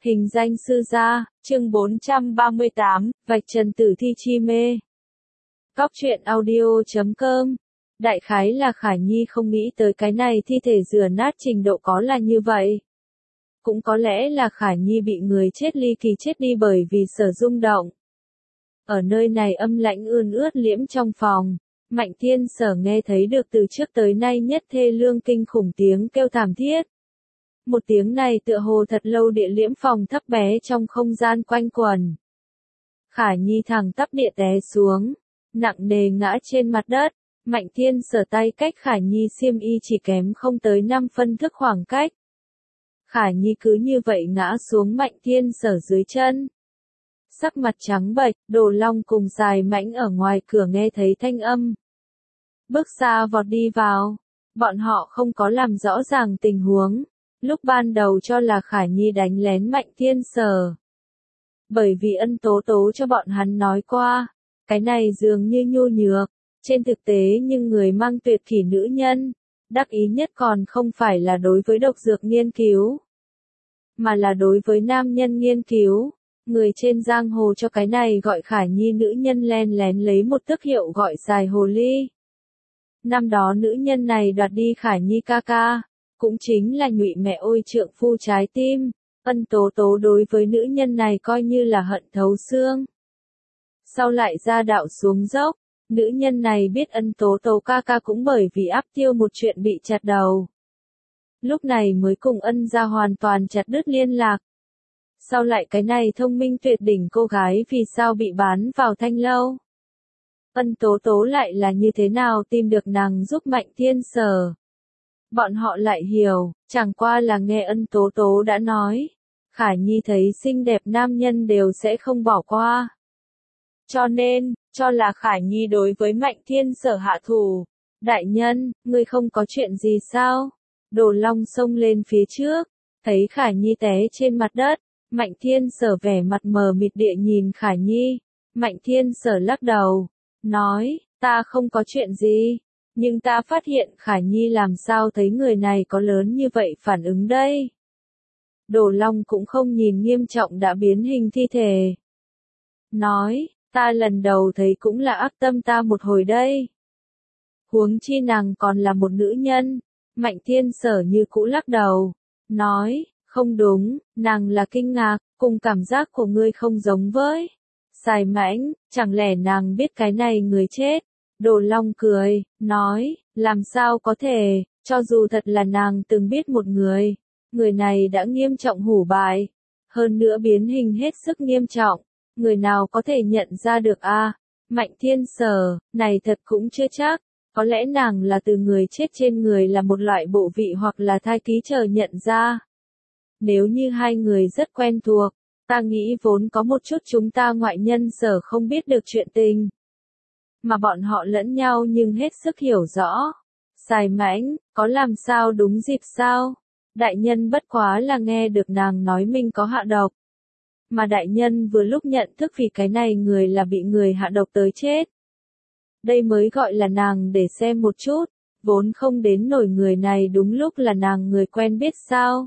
Hình danh sư gia, chương 438, vạch trần tử thi chi mê. Cóc truyện audio.com. Đại khái là Khả Nhi không nghĩ tới cái này thi thể rửa nát trình độ có là như vậy. Cũng có lẽ là Khả Nhi bị người chết ly kỳ chết đi bởi vì sở rung động. Ở nơi này âm lãnh ươn ướt liễm trong phòng, Mạnh Thiên Sở nghe thấy được từ trước tới nay nhất thê lương kinh khủng tiếng kêu thảm thiết. Một tiếng này tựa hồ thật lâu địa liễm phòng thấp bé trong không gian quanh quẩn. Khả Nhi thẳng tắp địa té xuống, nặng nề ngã trên mặt đất. Mạnh Thiên Sở tay cách Khả Nhi xiêm y chỉ kém không tới 5 phân thước khoảng cách. Khả Nhi cứ như vậy ngã xuống Mạnh Thiên Sở dưới chân. Sắc mặt trắng bệch, Đồ Long cùng Dài Mãnh ở ngoài cửa nghe thấy thanh âm. Bước xa vọt đi vào. Bọn họ không có làm rõ ràng tình huống. Lúc ban đầu cho là Khả Nhi đánh lén Mạnh Thiên Sở. Bởi vì Ân Tố Tố cho bọn hắn nói qua, cái này dường như nhu nhược, trên thực tế nhưng người mang tuyệt kỷ nữ nhân, đắc ý nhất còn không phải là đối với độc dược nghiên cứu, mà là đối với nam nhân nghiên cứu. Người trên giang hồ cho cái này gọi Khả Nhi nữ nhân len lén lấy một tước hiệu gọi Dài Hồ Ly. Năm đó nữ nhân này đoạt đi Khả Nhi ca ca. Cũng chính là nhụy mẹ ôi trượng phu trái tim, Ân Tố Tố đối với nữ nhân này coi như là hận thấu xương. Sau lại ra đạo xuống dốc, nữ nhân này biết Ân Tố Tố ca ca cũng bởi vì áp tiêu một chuyện bị chặt đầu. Lúc này mới cùng Ân gia hoàn toàn chặt đứt liên lạc. Sau lại cái này thông minh tuyệt đỉnh cô gái vì sao bị bán vào thanh lâu? Ân Tố Tố lại là như thế nào tìm được nàng giúp Mạnh Thiên Sở? Bọn họ lại hiểu, chẳng qua là nghe Ân Tố Tố đã nói, Khả Nhi thấy xinh đẹp nam nhân đều sẽ không bỏ qua. Cho nên, cho là Khả Nhi đối với Mạnh Thiên Sở hạ thủ. Đại nhân, ngươi không có chuyện gì sao? Đồ Long xông lên phía trước, thấy Khả Nhi té trên mặt đất, Mạnh Thiên Sở vẻ mặt mờ mịt địa nhìn Khả Nhi. Mạnh Thiên Sở lắc đầu, nói, ta không có chuyện gì. Nhưng ta phát hiện Khả Nhi làm sao thấy người này có lớn như vậy phản ứng đây. Đồ Long cũng không nhìn nghiêm trọng đã biến hình thi thể. Nói, ta lần đầu thấy cũng là ác tâm ta một hồi đây. Huống chi nàng còn là một nữ nhân. Mạnh Thiên Sở như cũ lắc đầu. Nói, không đúng, nàng là kinh ngạc, cùng cảm giác của ngươi không giống với. Dài Mãnh, chẳng lẽ nàng biết cái này người chết? Đồ Long cười, nói, làm sao có thể, cho dù thật là nàng từng biết một người này đã nghiêm trọng hủ bại, hơn nữa biến hình hết sức nghiêm trọng, người nào có thể nhận ra được a? Mạnh Thiên Sở, này thật cũng chưa chắc, có lẽ nàng là từ người chết trên người là một loại bộ vị hoặc là thai ký chờ nhận ra. Nếu như hai người rất quen thuộc, ta nghĩ vốn có một chút chúng ta ngoại nhân Sở không biết được chuyện tình. Mà bọn họ lẫn nhau nhưng hết sức hiểu rõ. Dài Mãnh, có làm sao đúng dịp sao? Đại nhân bất quá là nghe được nàng nói mình có hạ độc. Mà đại nhân vừa lúc nhận thức vì cái này người là bị người hạ độc tới chết. Đây mới gọi là nàng để xem một chút, vốn không đến nổi người này đúng lúc là nàng người quen biết sao?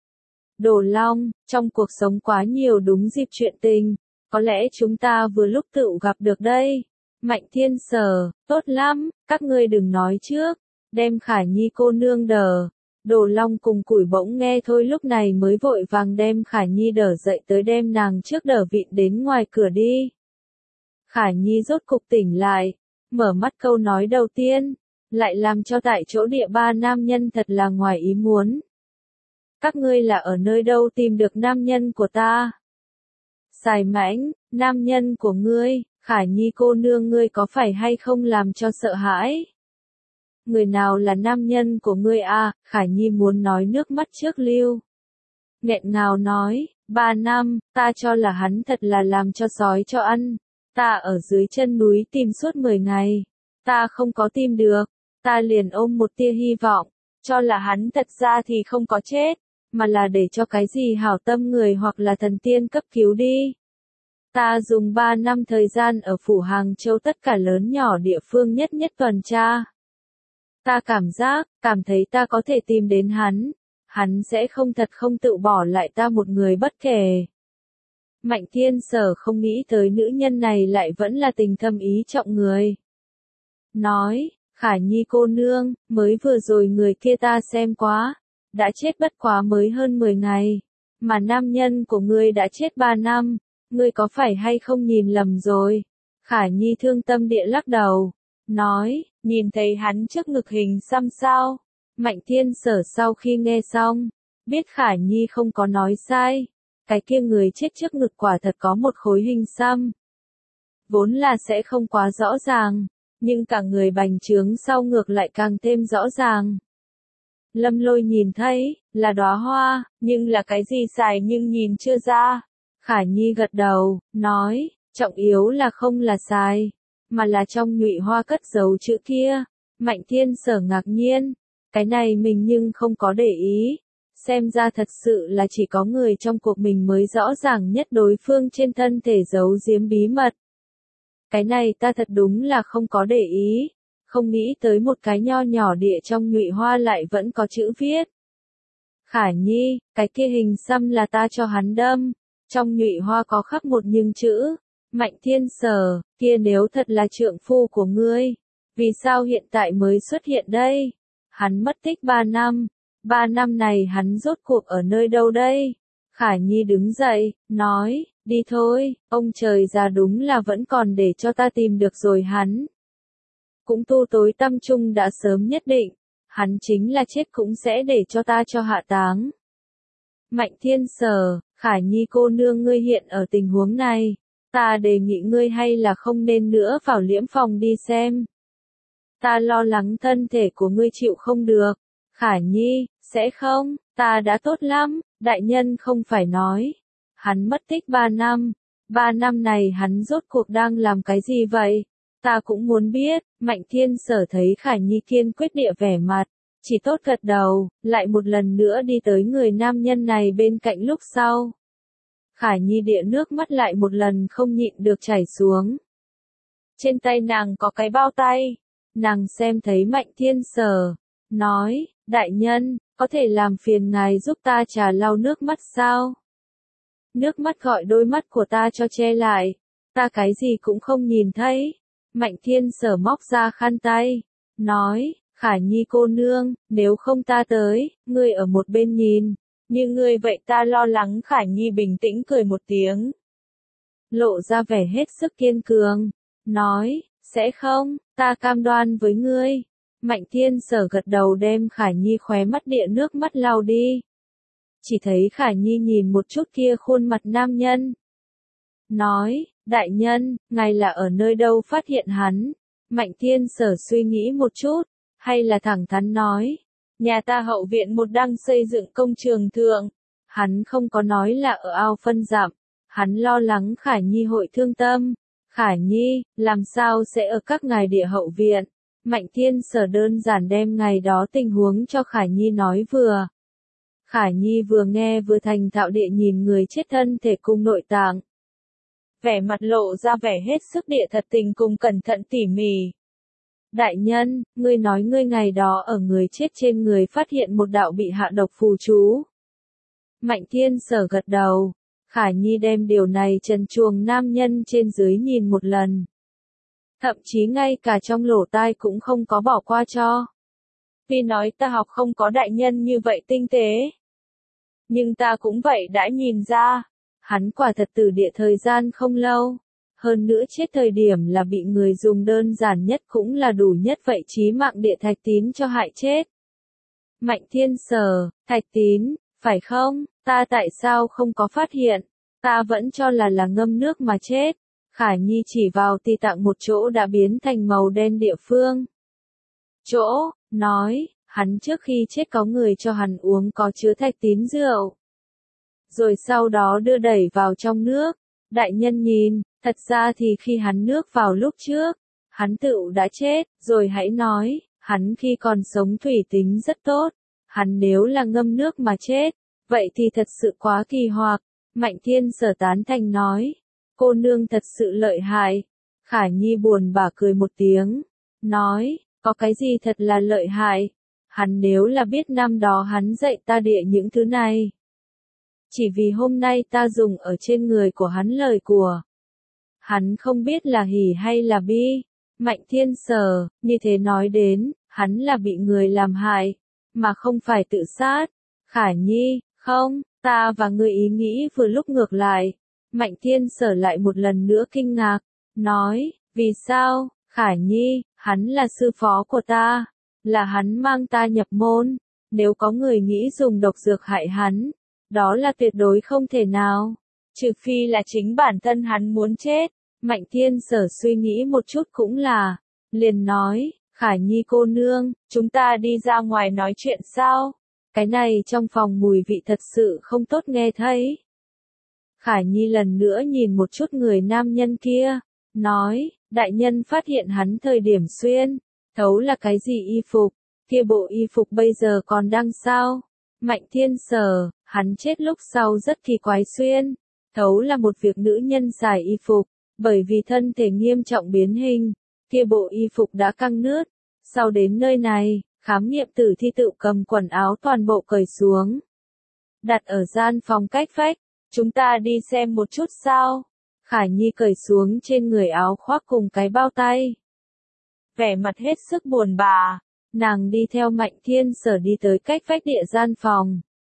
Đồ Long, trong cuộc sống quá nhiều đúng dịp chuyện tình, có lẽ chúng ta vừa lúc tự gặp được đây. Mạnh Thiên Sở, tốt lắm, các ngươi đừng nói trước, đem Khả Nhi cô nương đỡ. Đồ Long cùng Củi Bỗng nghe thôi lúc này mới vội vàng đem Khả Nhi đỡ dậy tới đem nàng trước đỡ vịn đến ngoài cửa đi. Khả Nhi rốt cục tỉnh lại, mở mắt câu nói đầu tiên, lại làm cho tại chỗ địa ba nam nhân thật là ngoài ý muốn. Các ngươi là ở nơi đâu tìm được nam nhân của ta? Dài Mãnh, nam nhân của ngươi? Khả Nhi cô nương ngươi có phải hay không làm cho sợ hãi? Người nào là nam nhân của ngươi à? Khả Nhi muốn nói nước mắt trước lưu. Nghẹn ngào nói, 3 năm, ta cho là hắn thật là làm cho sói cho ăn. Ta ở dưới chân núi tìm suốt 10 ngày. Ta không có tìm được. Ta liền ôm một tia hy vọng. Cho là hắn thật ra thì không có chết. Mà là để cho cái gì hảo tâm người hoặc là thần tiên cấp cứu đi. Ta dùng 3 năm thời gian ở phủ Hàng Châu tất cả lớn nhỏ địa phương nhất tuần tra. Ta cảm thấy ta có thể tìm đến hắn. hắn sẽ không thật không tự bỏ lại ta một người bất kể. Mạnh Thiên Sở không nghĩ tới nữ nhân này lại vẫn là tình thâm ý trọng người. Nói, Khả Nhi cô nương, mới vừa rồi người kia ta xem quá, đã chết bất quá mới hơn 10 ngày, mà nam nhân của ngươi đã chết 3 năm, ngươi có phải hay không nhìn lầm rồi? Khả Nhi thương tâm địa lắc đầu, nói, nhìn thấy hắn trước ngực hình xăm sao? Mạnh Thiên Sở sau khi nghe xong, biết Khả Nhi không có nói sai, cái kia người chết trước ngực quả thật có một khối hình xăm. Vốn là sẽ không quá rõ ràng, nhưng cả người bành trướng sau ngược lại càng thêm rõ ràng. Lâm Lôi nhìn thấy, là đóa hoa, nhưng là cái gì xài nhưng nhìn chưa ra. Khả Nhi gật đầu, nói, trọng yếu là không là xài, mà là trong nhụy hoa cất giấu chữ kia. Mạnh Thiên Sở ngạc nhiên, cái này mình nhưng không có để ý. Xem ra thật sự là chỉ có người trong cuộc mình mới rõ ràng nhất đối phương trên thân thể giấu giếm bí mật. Cái này ta thật đúng là không có để ý, không nghĩ tới một cái nho nhỏ địa trong nhụy hoa lại vẫn có chữ viết. Khả Nhi, cái kia hình xăm là ta cho hắn đâm, trong nhụy hoa có khắc một nhưng chữ. Mạnh Thiên Sở, kia nếu thật là trượng phu của ngươi, vì sao hiện tại mới xuất hiện đây? Hắn mất tích 3 năm, 3 năm này hắn rốt cuộc ở nơi đâu đây? Khả Nhi đứng dậy, nói, đi thôi, ông trời già đúng là vẫn còn để cho ta tìm được rồi hắn. Cũng tu tối tâm trung đã sớm nhất định, hắn chính là chết cũng sẽ để cho ta cho hạ táng. Mạnh Thiên Sở, Khả Nhi cô nương ngươi hiện ở tình huống này, ta đề nghị ngươi hay là không nên nữa vào liễm phòng đi xem. Ta lo lắng thân thể của ngươi chịu không được. Khả Nhi, sẽ không, ta đã tốt lắm, đại nhân không phải nói. Hắn mất tích 3 năm, 3 năm này hắn rốt cuộc đang làm cái gì vậy? Ta cũng muốn biết. Mạnh Thiên Sở thấy Khả Nhi kiên quyết địa vẻ mặt, chỉ tốt gật đầu, lại một lần nữa đi tới người nam nhân này bên cạnh lúc sau. Khả Nhi địa nước mắt lại một lần không nhịn được chảy xuống. Trên tay nàng có cái bao tay, nàng xem thấy Mạnh Thiên Sở, nói, đại nhân, có thể làm phiền ngài giúp ta trà lau nước mắt sao? Nước mắt gọi đôi mắt của ta cho che lại, ta cái gì cũng không nhìn thấy. Mạnh Thiên Sở móc ra khăn tay, nói, Khả Nhi cô nương, nếu không ta tới, ngươi ở một bên nhìn, như ngươi vậy ta lo lắng. Khả Nhi bình tĩnh cười một tiếng, lộ ra vẻ hết sức kiên cường, nói, sẽ không, ta cam đoan với ngươi. Mạnh Thiên Sở gật đầu đem Khả Nhi khóe mắt địa nước mắt lau đi. Chỉ thấy Khả Nhi nhìn một chút kia khuôn mặt nam nhân. Nói, đại nhân, ngài là ở nơi đâu phát hiện hắn? Mạnh Thiên Sở suy nghĩ một chút, hay là thẳng thắn nói, nhà ta hậu viện một đang xây dựng công trường thượng. Hắn không có nói là ở ao phân dặm, hắn lo lắng Khả Nhi hội thương tâm. Khả Nhi, làm sao sẽ ở các ngài địa hậu viện? Mạnh Thiên Sở đơn giản đem ngày đó tình huống cho Khả Nhi nói vừa. Khả Nhi vừa nghe vừa thành thạo địa nhìn người chết thân thể cùng nội tạng. Vẻ mặt lộ ra vẻ hết sức địa thật tình cùng cẩn thận tỉ mỉ. Đại nhân, ngươi nói ngươi ngày đó ở người chết trên người phát hiện một đạo bị hạ độc phù chú. Mạnh Thiên Sở gật đầu. Khả Nhi đem điều này trần truồng nam nhân trên dưới nhìn một lần. Thậm chí ngay cả trong lỗ tai cũng không có bỏ qua cho. Vì nói ta học không có đại nhân như vậy tinh tế. Nhưng ta cũng vậy đã nhìn ra. Hắn quả thật từ địa thời gian không lâu. Hơn nữa chết thời điểm là bị người dùng đơn giản nhất cũng là đủ nhất vậy chí mạng địa thạch tín cho hại chết. Mạnh Thiên Sở, thạch tín, phải không? Ta tại sao không có phát hiện? Ta vẫn cho là ngâm nước mà chết. Khả Nhi chỉ vào ti tạng một chỗ đã biến thành màu đen địa phương. Chỗ, nói, hắn trước khi chết có người cho hắn uống có chứa thạch tín rượu. Rồi sau đó đưa đẩy vào trong nước. Đại nhân nhìn, thật ra thì khi hắn nước vào lúc trước, hắn tựu đã chết, rồi hãy nói, hắn khi còn sống thủy tính rất tốt. Hắn nếu là ngâm nước mà chết, vậy thì thật sự quá kỳ hoặc. Mạnh Thiên Sở tán thành nói, cô nương thật sự lợi hại. Khả Nhi buồn bã cười một tiếng, nói, có cái gì thật là lợi hại? Hắn nếu là biết năm đó hắn dạy ta địa những thứ này. Chỉ vì hôm nay ta dùng ở trên người của hắn lời của. Hắn không biết là hỉ hay là bi. Mạnh Thiên Sở, như thế nói đến, hắn là bị người làm hại, mà không phải tự sát. Khả Nhi, không, ta và ngươi ý nghĩ vừa lúc ngược lại. Mạnh Thiên Sở lại một lần nữa kinh ngạc, nói, vì sao, Khả Nhi, hắn là sư phó của ta, là hắn mang ta nhập môn, nếu có người nghĩ dùng độc dược hại hắn, đó là tuyệt đối không thể nào, trừ phi là chính bản thân hắn muốn chết. Mạnh Thiên Sở suy nghĩ một chút cũng là, liền nói, Khả Nhi cô nương, chúng ta đi ra ngoài nói chuyện sao? Cái này trong phòng mùi vị thật sự không tốt nghe thấy. Khả Nhi lần nữa nhìn một chút người nam nhân kia, nói, đại nhân phát hiện hắn thời điểm xuyên, thấu là cái gì y phục, kia bộ y phục bây giờ còn đang sao? Mạnh Thiên Sở, hắn chết lúc sau rất kỳ quái xuyên, thấu là một việc nữ nhân xài y phục, bởi vì thân thể nghiêm trọng biến hình, kia bộ y phục đã căng nứt, sau đến nơi này, khám nghiệm tử thi tự cầm quần áo toàn bộ cởi xuống. Đặt ở gian phòng cách vách, chúng ta đi xem một chút sao? Khả Nhi cởi xuống trên người áo khoác cùng cái bao tay. Vẻ mặt hết sức buồn bã, nàng đi theo Mạnh Thiên Sở đi tới cách vách địa gian phòng.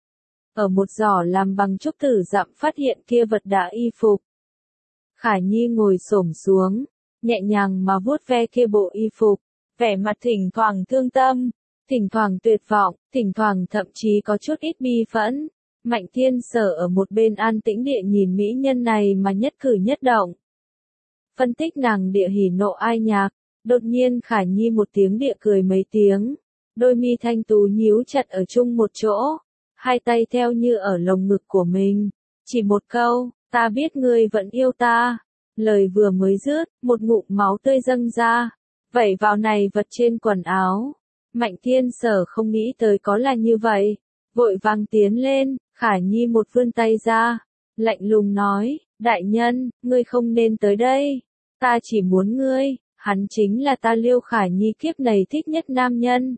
Ở một giỏ làm bằng trúc tử dặm phát hiện kia vật đã y phục. Khả Nhi ngồi xổm xuống, nhẹ nhàng mà vuốt ve kia bộ y phục, vẻ mặt thỉnh thoảng thương tâm, thỉnh thoảng tuyệt vọng, thỉnh thoảng thậm chí có chút ít bi phẫn. Mạnh Thiên Sở ở một bên an tĩnh địa nhìn mỹ nhân này mà nhất cử nhất động. Phân tích nàng địa hỉ nộ ai nhạc, đột nhiên Khả Nhi một tiếng địa cười mấy tiếng, đôi mi thanh tú nhíu chặt ở chung một chỗ, hai tay theo như ở lồng ngực của mình, chỉ một câu, ta biết ngươi vẫn yêu ta. Lời vừa mới dứt, một ngụm máu tươi dâng ra, vẩy vào này vật trên quần áo. Mạnh Thiên Sở không nghĩ tới có là như vậy, vội vàng tiến lên, Khả Nhi một vươn tay ra, lạnh lùng nói, đại nhân, ngươi không nên tới đây, ta chỉ muốn ngươi, hắn chính là ta Liêu Khả Nhi kiếp này thích nhất nam nhân.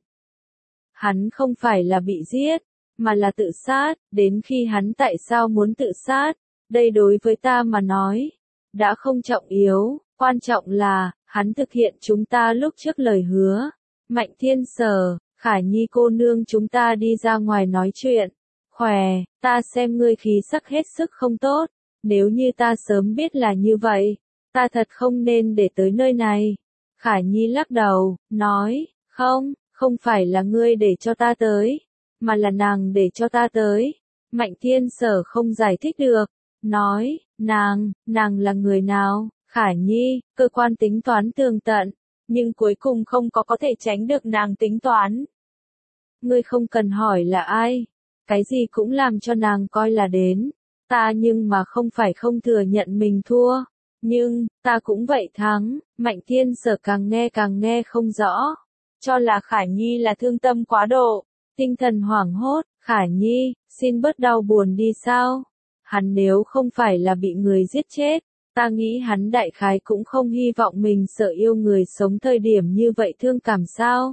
Hắn không phải là bị giết, mà là tự sát, đến khi hắn tại sao muốn tự sát, đây đối với ta mà nói, đã không trọng yếu, quan trọng là, hắn thực hiện chúng ta lúc trước lời hứa. Mạnh Thiên Sở, Khả Nhi cô nương chúng ta đi ra ngoài nói chuyện. Khỏe, ta xem ngươi khí sắc hết sức không tốt, nếu như ta sớm biết là như vậy, ta thật không nên để tới nơi này. Khả Nhi lắc đầu, nói, không phải là ngươi để cho ta tới, mà là nàng để cho ta tới. Mạnh Thiên Sở không giải thích được, nói, nàng là người nào? Khả Nhi, cơ quan tính toán tường tận, nhưng cuối cùng không có thể tránh được nàng tính toán. Ngươi không cần hỏi là ai, cái gì cũng làm cho nàng coi là đến, ta nhưng mà không phải không thừa nhận mình thua, nhưng, ta cũng vậy thắng. Mạnh Thiên Sở càng nghe không rõ, cho là Khả Nhi là thương tâm quá độ, tinh thần hoảng hốt, Khả Nhi, xin bớt đau buồn đi sao, hắn nếu không phải là bị người giết chết, ta nghĩ hắn đại khái cũng không hy vọng mình sợ yêu người sống thời điểm như vậy thương cảm sao.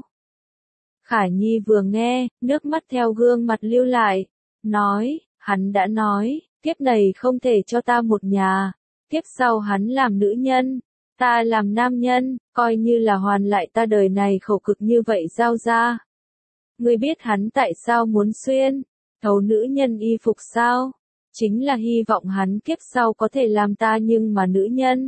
Khả Nhi vừa nghe, nước mắt theo gương mặt lưu lại, nói, hắn đã nói, kiếp này không thể cho ta một nhà, kiếp sau hắn làm nữ nhân, ta làm nam nhân, coi như là hoàn lại ta đời này khổ cực như vậy giao ra. Ngươi biết hắn tại sao muốn xuyên, thấu nữ nhân y phục sao? Chính là hy vọng hắn kiếp sau có thể làm ta nhưng mà nữ nhân.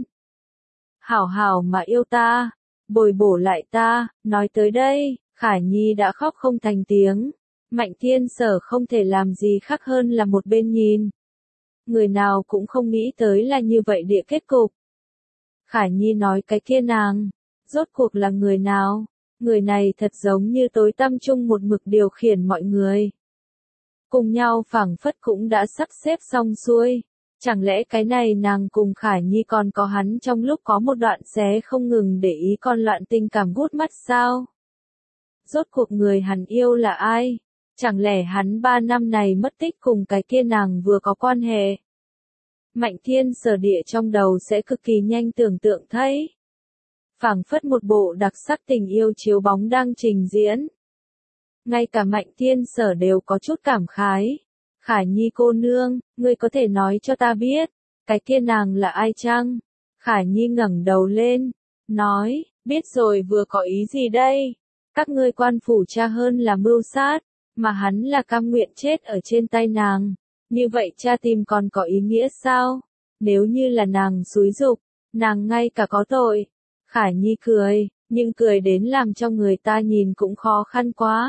Hảo hảo mà yêu ta, bồi bổ lại ta, nói tới đây, Khả Nhi đã khóc không thành tiếng. Mạnh Thiên Sở không thể làm gì khác hơn là một bên nhìn. Người nào cũng không nghĩ tới là như vậy địa kết cục. Khả Nhi nói cái kia nàng, rốt cuộc là người nào? Người này thật giống như tối tăm chung một mực điều khiển mọi người. Cùng nhau phảng phất cũng đã sắp xếp xong xuôi. Chẳng lẽ cái này nàng cùng Khả Nhi còn có hắn trong lúc có một đoạn xé không ngừng để ý con loạn tình cảm gút mắt sao? Rốt cuộc người hắn yêu là ai? Chẳng lẽ hắn 3 năm này mất tích cùng cái kia nàng vừa có quan hệ? Mạnh Thiên Sở địa trong đầu sẽ cực kỳ nhanh tưởng tượng thấy. Phảng phất một bộ đặc sắc tình yêu chiếu bóng đang trình diễn. Ngay cả Mạnh Thiên Sở đều có chút cảm khái. Khả Nhi cô nương, ngươi có thể nói cho ta biết, cái kia nàng là ai chăng? Khả Nhi ngẩng đầu lên, nói, biết rồi vừa có ý gì đây? Các ngươi quan phủ cha hơn là mưu sát, mà hắn là cam nguyện chết ở trên tay nàng. Như vậy cha tìm còn có ý nghĩa sao? Nếu như là nàng xúi giục, nàng ngay cả có tội. Khả Nhi cười, nhưng cười đến làm cho người ta nhìn cũng khó khăn quá.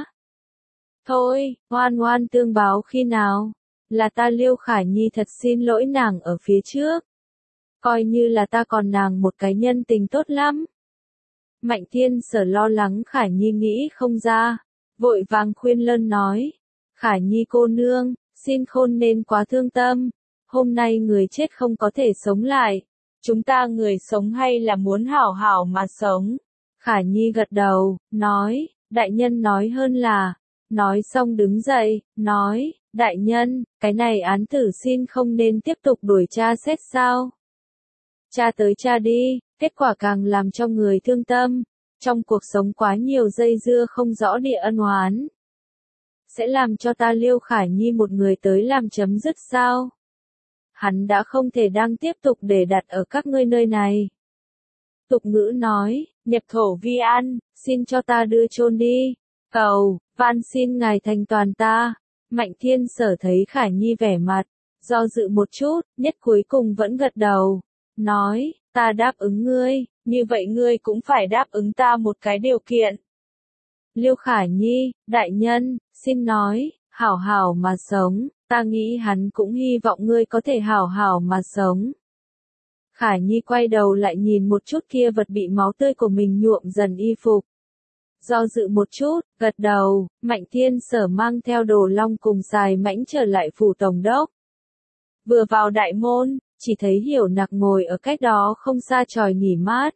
Thôi, ngoan ngoan tương báo khi nào? Là ta Liêu Khả Nhi thật xin lỗi nàng ở phía trước. Coi như là ta còn nàng một cái nhân tình tốt lắm. Mạnh Thiên Sở lo lắng Khả Nhi nghĩ không ra, vội vàng khuyên lơn nói. Khả Nhi cô nương, xin khôn nên quá thương tâm. Hôm nay người chết không có thể sống lại. Chúng ta người sống hay là muốn hảo hảo mà sống? Khả Nhi gật đầu, nói, đại nhân nói hơn là. Nói xong đứng dậy, nói, đại nhân, cái này án tử xin không nên tiếp tục đuổi tra xét sao? Tra tới tra đi, kết quả càng làm cho người thương tâm. Trong cuộc sống quá nhiều dây dưa không rõ địa ân oán. Sẽ làm cho ta Liêu Khả Nhi một người tới làm chấm dứt sao? Hắn đã không thể đang tiếp tục để đặt ở các ngươi nơi này. Tục ngữ nói, nhập thổ vi an, xin cho ta đưa chôn đi. Cầu, van xin ngài thành toàn ta. Mạnh Thiên Sở thấy Khả Nhi vẻ mặt, do dự một chút, nhất cuối cùng vẫn gật đầu. Nói, ta đáp ứng ngươi, như vậy ngươi cũng phải đáp ứng ta một cái điều kiện. Liêu Khả Nhi, đại nhân, xin nói, hảo hảo mà sống, ta nghĩ hắn cũng hy vọng ngươi có thể hảo hảo mà sống. Khả Nhi quay đầu lại nhìn một chút kia vật bị máu tươi của mình nhuộm dần y phục. Do dự một chút, gật đầu, Mạnh Thiên Sở mang theo Đồ Long cùng Xài Mãnh trở lại phủ tổng đốc. Vừa vào đại môn, chỉ thấy Hiểu Nặc ngồi ở cách đó không xa chòi nghỉ mát.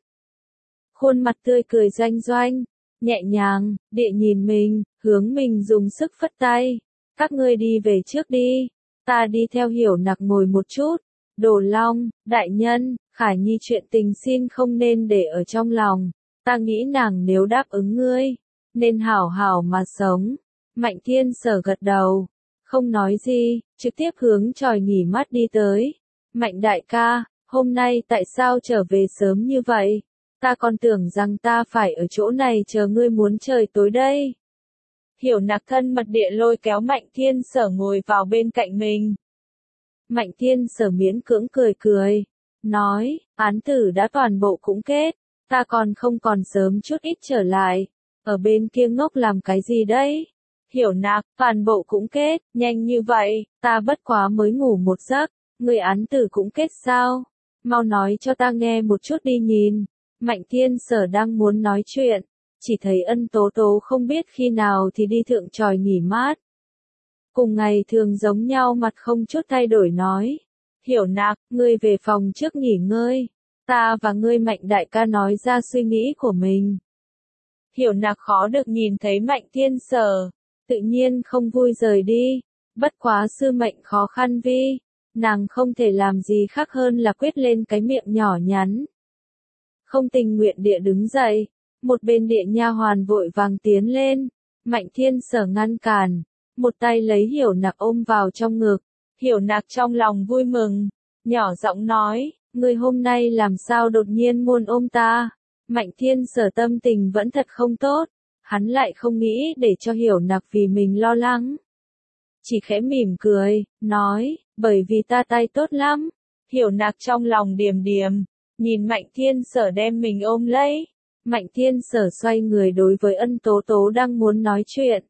Khuôn mặt tươi cười doanh doanh, nhẹ nhàng, địa nhìn mình, hướng mình dùng sức phất tay. Các ngươi đi về trước đi, ta đi theo Hiểu Nặc ngồi một chút. Đồ Long, đại nhân, Khả Nhi chuyện tình xin không nên để ở trong lòng. Ta nghĩ nàng nếu đáp ứng ngươi, nên hảo hảo mà sống. Mạnh Thiên Sở gật đầu, không nói gì, trực tiếp hướng chòi nghỉ mát đi tới. Mạnh đại ca, hôm nay tại sao trở về sớm như vậy? Ta còn tưởng rằng ta phải ở chỗ này chờ ngươi muốn trời tối đây. Hiểu Nặc thân mật địa lôi kéo Mạnh Thiên Sở ngồi vào bên cạnh mình. Mạnh Thiên Sở miễn cưỡng cười cười, nói, án tử đã toàn bộ cũng kết, ta còn không còn sớm chút ít trở lại, ở bên kia ngốc làm cái gì đấy? Hiểu Nặc, toàn bộ cũng kết, nhanh như vậy, ta bất quá mới ngủ một giấc, người án tử cũng kết sao? Mau nói cho ta nghe một chút đi nhìn. Mạnh Thiên Sở đang muốn nói chuyện, chỉ thấy Ân Tố Tố không biết khi nào thì đi thượng chòi nghỉ mát. Cùng ngày thường giống nhau mặt không chút thay đổi nói. Hiểu Nặc, ngươi về phòng trước nghỉ ngơi. Ta và ngươi Mạnh đại ca nói ra suy nghĩ của mình. Hiểu Nặc khó được nhìn thấy Mạnh Thiên Sở, tự nhiên không vui rời đi. Bất quá sư mệnh khó khăn vi, nàng không thể làm gì khác hơn là quyết lên cái miệng nhỏ nhắn. Không tình nguyện địa đứng dậy, một bên địa nha hoàn vội vàng tiến lên. Mạnh Thiên Sở ngăn cản, một tay lấy Hiểu Nặc ôm vào trong ngực. Hiểu Nặc trong lòng vui mừng, nhỏ giọng nói, ngươi hôm nay làm sao đột nhiên muốn ôm ta? Mạnh Thiên Sở tâm tình vẫn thật không tốt, hắn lại không nghĩ để cho Hiểu Nặc vì mình lo lắng. Chỉ khẽ mỉm cười, nói, bởi vì ta tay tốt lắm. Hiểu Nặc trong lòng điềm điềm, nhìn Mạnh Thiên Sở đem mình ôm lấy. Mạnh Thiên Sở xoay người đối với Ân Tố Tố đang muốn nói chuyện.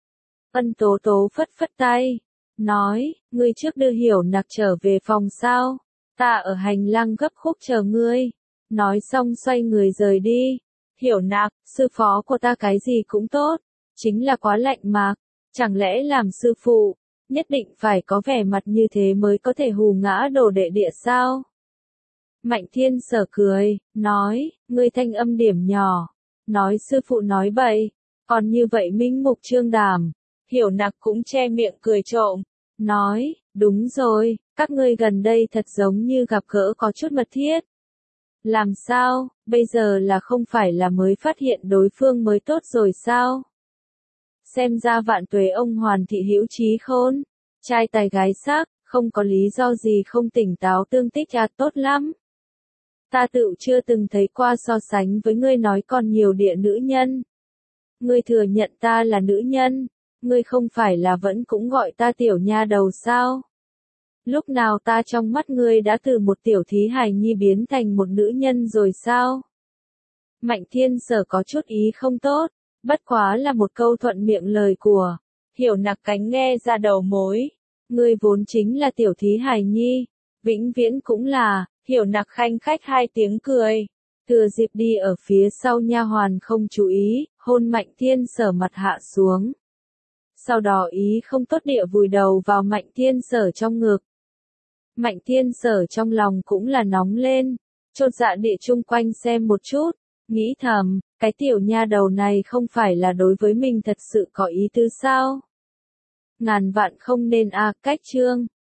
Ân Tố Tố phất phất tay, nói, ngươi trước đưa Hiểu Nặc trở về phòng sao? Ta ở hành lang gấp khúc chờ ngươi. Nói xong xoay người rời đi. Hiểu Nặc, sư phó của ta cái gì cũng tốt, chính là quá lạnh mạc. Chẳng lẽ làm sư phụ, nhất định phải có vẻ mặt như thế mới có thể hù ngã đồ đệ địa sao? Mạnh Thiên Sở cười, nói, ngươi thanh âm điểm nhỏ, nói sư phụ nói bậy, còn như vậy minh mục trương đảm. Hiểu Nặc cũng che miệng cười trộm, nói, đúng rồi, các ngươi gần đây thật giống như gặp gỡ có chút mật thiết. Làm sao, bây giờ là không phải là mới phát hiện đối phương mới tốt rồi sao? xem ra vạn tuế ông hoàn thị hữu trí khôn. Trai tài gái sắc, không có lý do gì không tỉnh táo tương tích tốt lắm. Ta tự chưa từng thấy qua so sánh với ngươi nói còn nhiều địa nữ nhân. Ngươi thừa nhận ta là nữ nhân, ngươi không phải là vẫn cũng gọi ta tiểu nha đầu sao? Lúc nào ta trong mắt ngươi đã từ một tiểu thí hài nhi biến thành một nữ nhân rồi sao? Mạnh Thiên Sở có chút ý không tốt, bất quá là một câu thuận miệng lời của Hiểu Nặc Cánh nghe ra đầu mối. Ngươi vốn chính là tiểu thí hài nhi, vĩnh viễn cũng là. Hiểu Nặc khanh khách hai tiếng cười, thừa dịp đi ở phía sau nha hoàn không chú ý, hôn Mạnh Thiên Sở mặt hạ xuống. Sau đó ý không tốt địa vùi đầu vào Mạnh Thiên Sở trong ngực. Mạnh Thiên Sở trong lòng cũng là nóng lên, chột dạ địa chung quanh xem một chút, nghĩ thầm, cái tiểu nha đầu này không phải là đối với mình thật sự có ý tứ sao? Ngàn vạn không nên cách chương.